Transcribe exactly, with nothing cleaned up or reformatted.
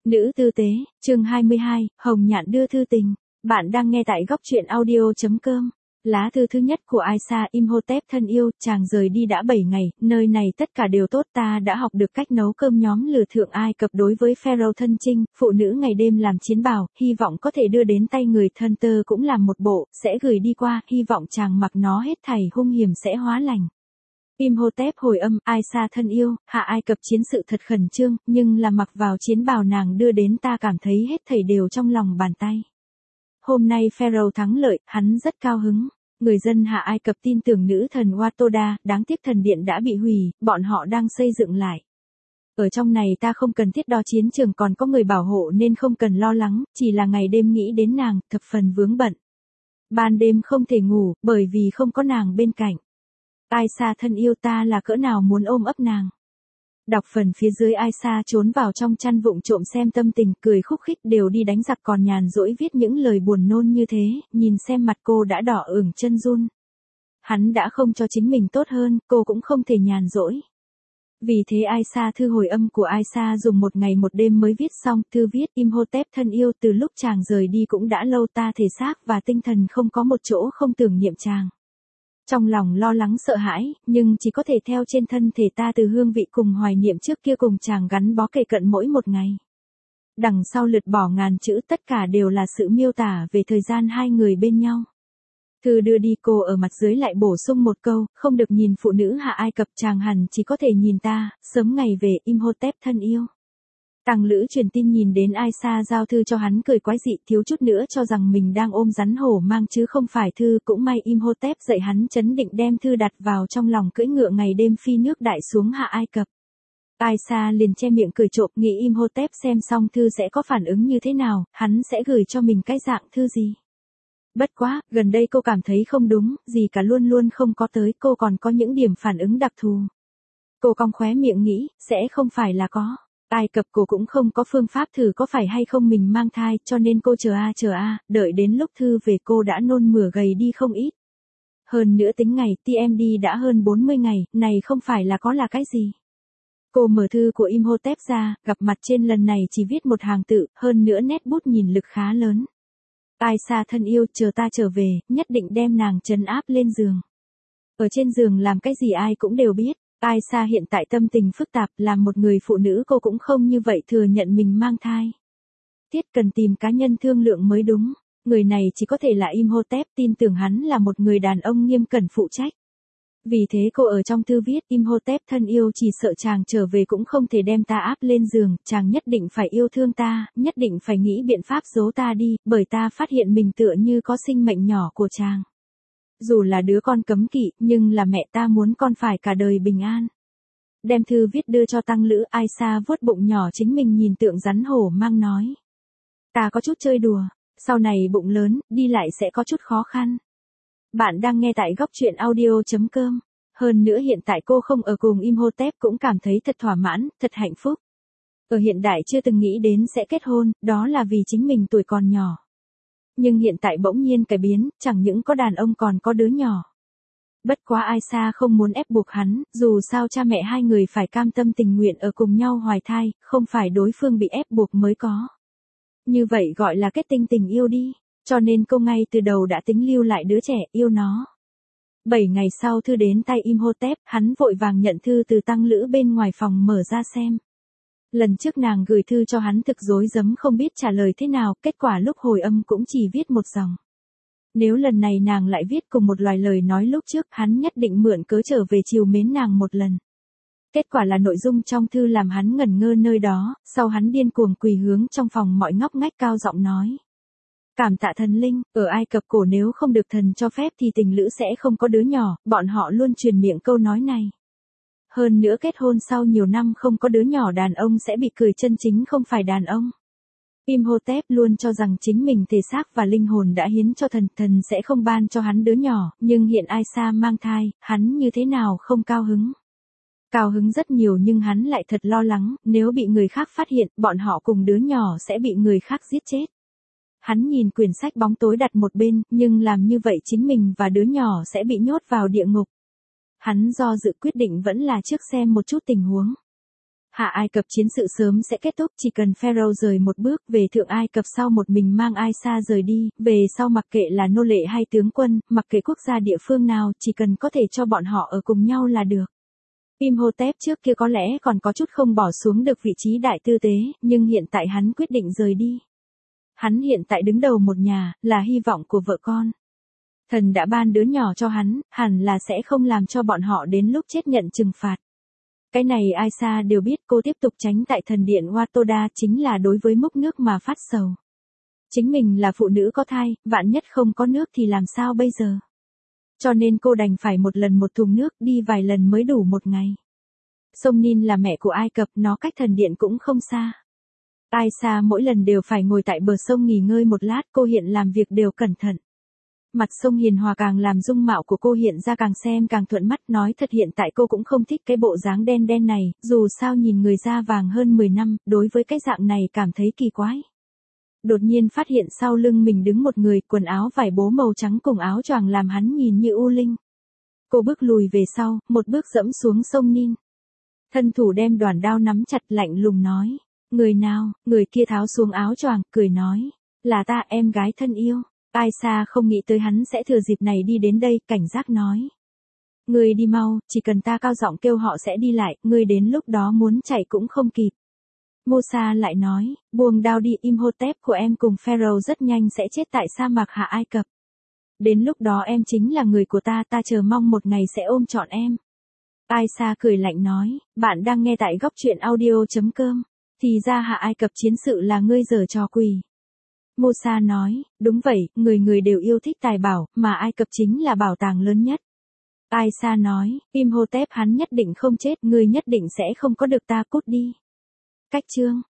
Nữ tư tế, chương hai mươi hai, Hồng Nhạn đưa thư tình. Bạn đang nghe tại góc truyện audio chấm com. Lá thư thứ nhất của Aisha Imhotep thân yêu, chàng rời đi đã bảy ngày, nơi này tất cả đều tốt, ta đã học được cách nấu cơm nhóm lừa thượng Ai Cập đối với Pharaoh thân chinh, phụ nữ ngày đêm làm chiến bào, hy vọng có thể đưa đến tay người thân tơ cũng làm một bộ, sẽ gửi đi qua, hy vọng chàng mặc nó hết thảy hung hiểm sẽ hóa lành. Imhotep hồi âm, Aisha thân yêu, hạ Ai Cập chiến sự thật khẩn trương, nhưng là mặc vào chiến bào nàng đưa đến ta cảm thấy hết thảy đều trong lòng bàn tay. Hôm nay Pharaoh thắng lợi, hắn rất cao hứng. Người dân hạ Ai Cập tin tưởng nữ thần Watoda, đáng tiếc thần điện đã bị hủy, bọn họ đang xây dựng lại. Ở trong này ta không cần thiết đo chiến trường còn có người bảo hộ nên không cần lo lắng, chỉ là ngày đêm nghĩ đến nàng, thập phần vướng bận. Ban đêm không thể ngủ, bởi vì không có nàng bên cạnh. Aisha thân yêu ta là cỡ nào muốn ôm ấp nàng. Đọc phần phía dưới Aisha trốn vào trong chăn vụng trộm xem tâm tình, cười khúc khích đều đi đánh giặc còn nhàn rỗi viết những lời buồn nôn như thế, nhìn xem mặt cô đã đỏ ửng chân run. Hắn đã không cho chính mình tốt hơn, cô cũng không thể nhàn rỗi. Vì thế Aisha thư hồi âm của Aisha dùng một ngày một đêm mới viết xong, thư viết Imhotep thân yêu từ lúc chàng rời đi cũng đã lâu ta thể xác và tinh thần không có một chỗ không tưởng niệm chàng. Trong lòng lo lắng sợ hãi, nhưng chỉ có thể theo trên thân thể ta từ hương vị cùng hoài niệm trước kia cùng chàng gắn bó kề cận mỗi một ngày. Đằng sau lượt bỏ ngàn chữ tất cả đều là sự miêu tả về thời gian hai người bên nhau. Thư đưa đi cô ở mặt dưới lại bổ sung một câu, không được nhìn phụ nữ hạ Ai Cập chàng hẳn chỉ có thể nhìn ta, sớm ngày về Imhotep thân yêu. Tàng Lữ truyền tin nhìn đến Aisha giao thư cho hắn cười quái dị thiếu chút nữa cho rằng mình đang ôm rắn hổ mang chứ không phải thư cũng may Imhotep dạy hắn chấn định đem thư đặt vào trong lòng cưỡi ngựa ngày đêm phi nước đại xuống hạ Ai Cập. Aisha liền che miệng cười trộm nghĩ Imhotep xem xong thư sẽ có phản ứng như thế nào, hắn sẽ gửi cho mình cái dạng thư gì. Bất quá, gần đây cô cảm thấy không đúng, gì cả luôn luôn không có tới cô còn có những điểm phản ứng đặc thù. Cô cong khóe miệng nghĩ, sẽ không phải là có. Ai Cập cô cũng không có phương pháp thử có phải hay không mình mang thai cho nên cô chờ a chờ a, đợi đến lúc thư về cô đã nôn mửa gầy đi không ít. Hơn nữa tính ngày tê em đê đã hơn bốn mươi ngày, này không phải là có là cái gì. Cô mở thư của Imhotep ra, gặp mặt trên lần này chỉ viết một hàng tự, hơn nữa nét bút nhìn lực khá lớn. Aisha thân yêu chờ ta trở về, nhất định đem nàng trấn áp lên giường. Ở trên giường làm cái gì ai cũng đều biết. Aisha hiện tại tâm tình phức tạp, làm một người phụ nữ cô cũng không như vậy thừa nhận mình mang thai. Tiết cần tìm cá nhân thương lượng mới đúng, người này chỉ có thể là Imhotep, tin tưởng hắn là một người đàn ông nghiêm cẩn phụ trách. Vì thế cô ở trong thư viết Imhotep thân yêu chỉ sợ chàng trở về cũng không thể đem ta áp lên giường, chàng nhất định phải yêu thương ta, nhất định phải nghĩ biện pháp giấu ta đi, bởi ta phát hiện mình tựa như có sinh mệnh nhỏ của chàng. Dù là đứa con cấm kỵ, nhưng là mẹ ta muốn con phải cả đời bình an. Đem thư viết đưa cho Tăng Lữ, Aisha vuốt bụng nhỏ chính mình nhìn tượng rắn hổ mang nói. Ta có chút chơi đùa, sau này bụng lớn, đi lại sẽ có chút khó khăn. Bạn đang nghe tại góc truyện audio chấm com. Hơn nữa hiện tại cô không ở cùng Imhotep cũng cảm thấy thật thỏa mãn, thật hạnh phúc. Ở hiện đại chưa từng nghĩ đến sẽ kết hôn, đó là vì chính mình tuổi còn nhỏ. Nhưng hiện tại bỗng nhiên cải biến, chẳng những có đàn ông còn có đứa nhỏ. Bất quá Aisha không muốn ép buộc hắn, dù sao cha mẹ hai người phải cam tâm tình nguyện ở cùng nhau hoài thai, không phải đối phương bị ép buộc mới có. Như vậy gọi là kết tinh tình yêu đi, cho nên cô ngay từ đầu đã tính lưu lại đứa trẻ, yêu nó. Bảy ngày sau thư đến tay Imhotep, hắn vội vàng nhận thư từ Tăng Lữ bên ngoài phòng mở ra xem. Lần trước nàng gửi thư cho hắn thực rối rắm không biết trả lời thế nào, kết quả lúc hồi âm cũng chỉ viết một dòng. Nếu lần này nàng lại viết cùng một loài lời nói lúc trước, hắn nhất định mượn cớ trở về chiều mến nàng một lần. Kết quả là nội dung trong thư làm hắn ngẩn ngơ nơi đó, sau hắn điên cuồng quỳ hướng trong phòng mọi ngóc ngách cao giọng nói. Cảm tạ thần linh, ở Ai Cập cổ nếu không được thần cho phép thì tình lữ sẽ không có đứa nhỏ, bọn họ luôn truyền miệng câu nói này. Hơn nữa kết hôn sau nhiều năm không có đứa nhỏ đàn ông sẽ bị cười chân chính không phải đàn ông. Imhotep luôn cho rằng chính mình thể xác và linh hồn đã hiến cho thần, thần sẽ không ban cho hắn đứa nhỏ, nhưng hiện Aisha mang thai, hắn như thế nào không cao hứng. Cao hứng rất nhiều nhưng hắn lại thật lo lắng, nếu bị người khác phát hiện, bọn họ cùng đứa nhỏ sẽ bị người khác giết chết. Hắn nhìn quyển sách bóng tối đặt một bên, nhưng làm như vậy chính mình và đứa nhỏ sẽ bị nhốt vào địa ngục. Hắn do dự quyết định vẫn là trước xem một chút tình huống. Hạ Ai Cập chiến sự sớm sẽ kết thúc, chỉ cần Pharaoh rời một bước về Thượng Ai Cập sau một mình mang Aisha rời đi, về sau mặc kệ là nô lệ hay tướng quân, mặc kệ quốc gia địa phương nào, chỉ cần có thể cho bọn họ ở cùng nhau là được. Imhotep trước kia có lẽ còn có chút không bỏ xuống được vị trí đại tư tế, nhưng hiện tại hắn quyết định rời đi. Hắn hiện tại đứng đầu một nhà, là hy vọng của vợ con. Thần đã ban đứa nhỏ cho hắn, hẳn là sẽ không làm cho bọn họ đến lúc chết nhận trừng phạt. Cái này Aisha đều biết, cô tiếp tục tránh tại thần điện Watoda chính là đối với múc nước mà phát sầu. Chính mình là phụ nữ có thai, vạn nhất không có nước thì làm sao bây giờ? Cho nên cô đành phải một lần một thùng nước đi vài lần mới đủ một ngày. Sông Nin là mẹ của Ai Cập, nó cách thần điện cũng không xa. Aisha mỗi lần đều phải ngồi tại bờ sông nghỉ ngơi một lát, cô hiện làm việc đều cẩn thận. Mặt sông hiền hòa càng làm dung mạo của cô hiện ra càng xem càng thuận mắt, nói thật hiện tại cô cũng không thích cái bộ dáng đen đen này, dù sao nhìn người da vàng hơn mười năm, đối với cái dạng này cảm thấy kỳ quái. Đột nhiên phát hiện sau lưng mình đứng một người, quần áo vải bố màu trắng cùng áo choàng làm hắn nhìn như u linh. Cô bước lùi về sau, một bước dẫm xuống sông Nin. Thân thủ đem đoàn đao nắm chặt, lạnh lùng nói, người nào? Người kia tháo xuống áo choàng, cười nói, là ta, em gái thân yêu. Aisha không nghĩ tới hắn sẽ thừa dịp này đi đến đây, cảnh giác nói. Ngươi đi mau, chỉ cần ta cao giọng kêu họ sẽ đi lại, ngươi đến lúc đó muốn chạy cũng không kịp. Musa lại nói, buông đao đi, Imhotep của em cùng Pharaoh rất nhanh sẽ chết tại sa mạc Hạ Ai Cập. Đến lúc đó em chính là người của ta, ta chờ mong một ngày sẽ ôm trọn em. Aisha cười lạnh nói, bạn đang nghe tại góc truyện audio chấm com, thì ra Hạ Ai Cập chiến sự là ngươi giở trò quỷ. Musa nói, đúng vậy, người người đều yêu thích tài bảo, mà Ai Cập chính là bảo tàng lớn nhất. Aisha nói, Imhotep hắn nhất định không chết, ngươi nhất định sẽ không có được, ta cút đi. Cách chương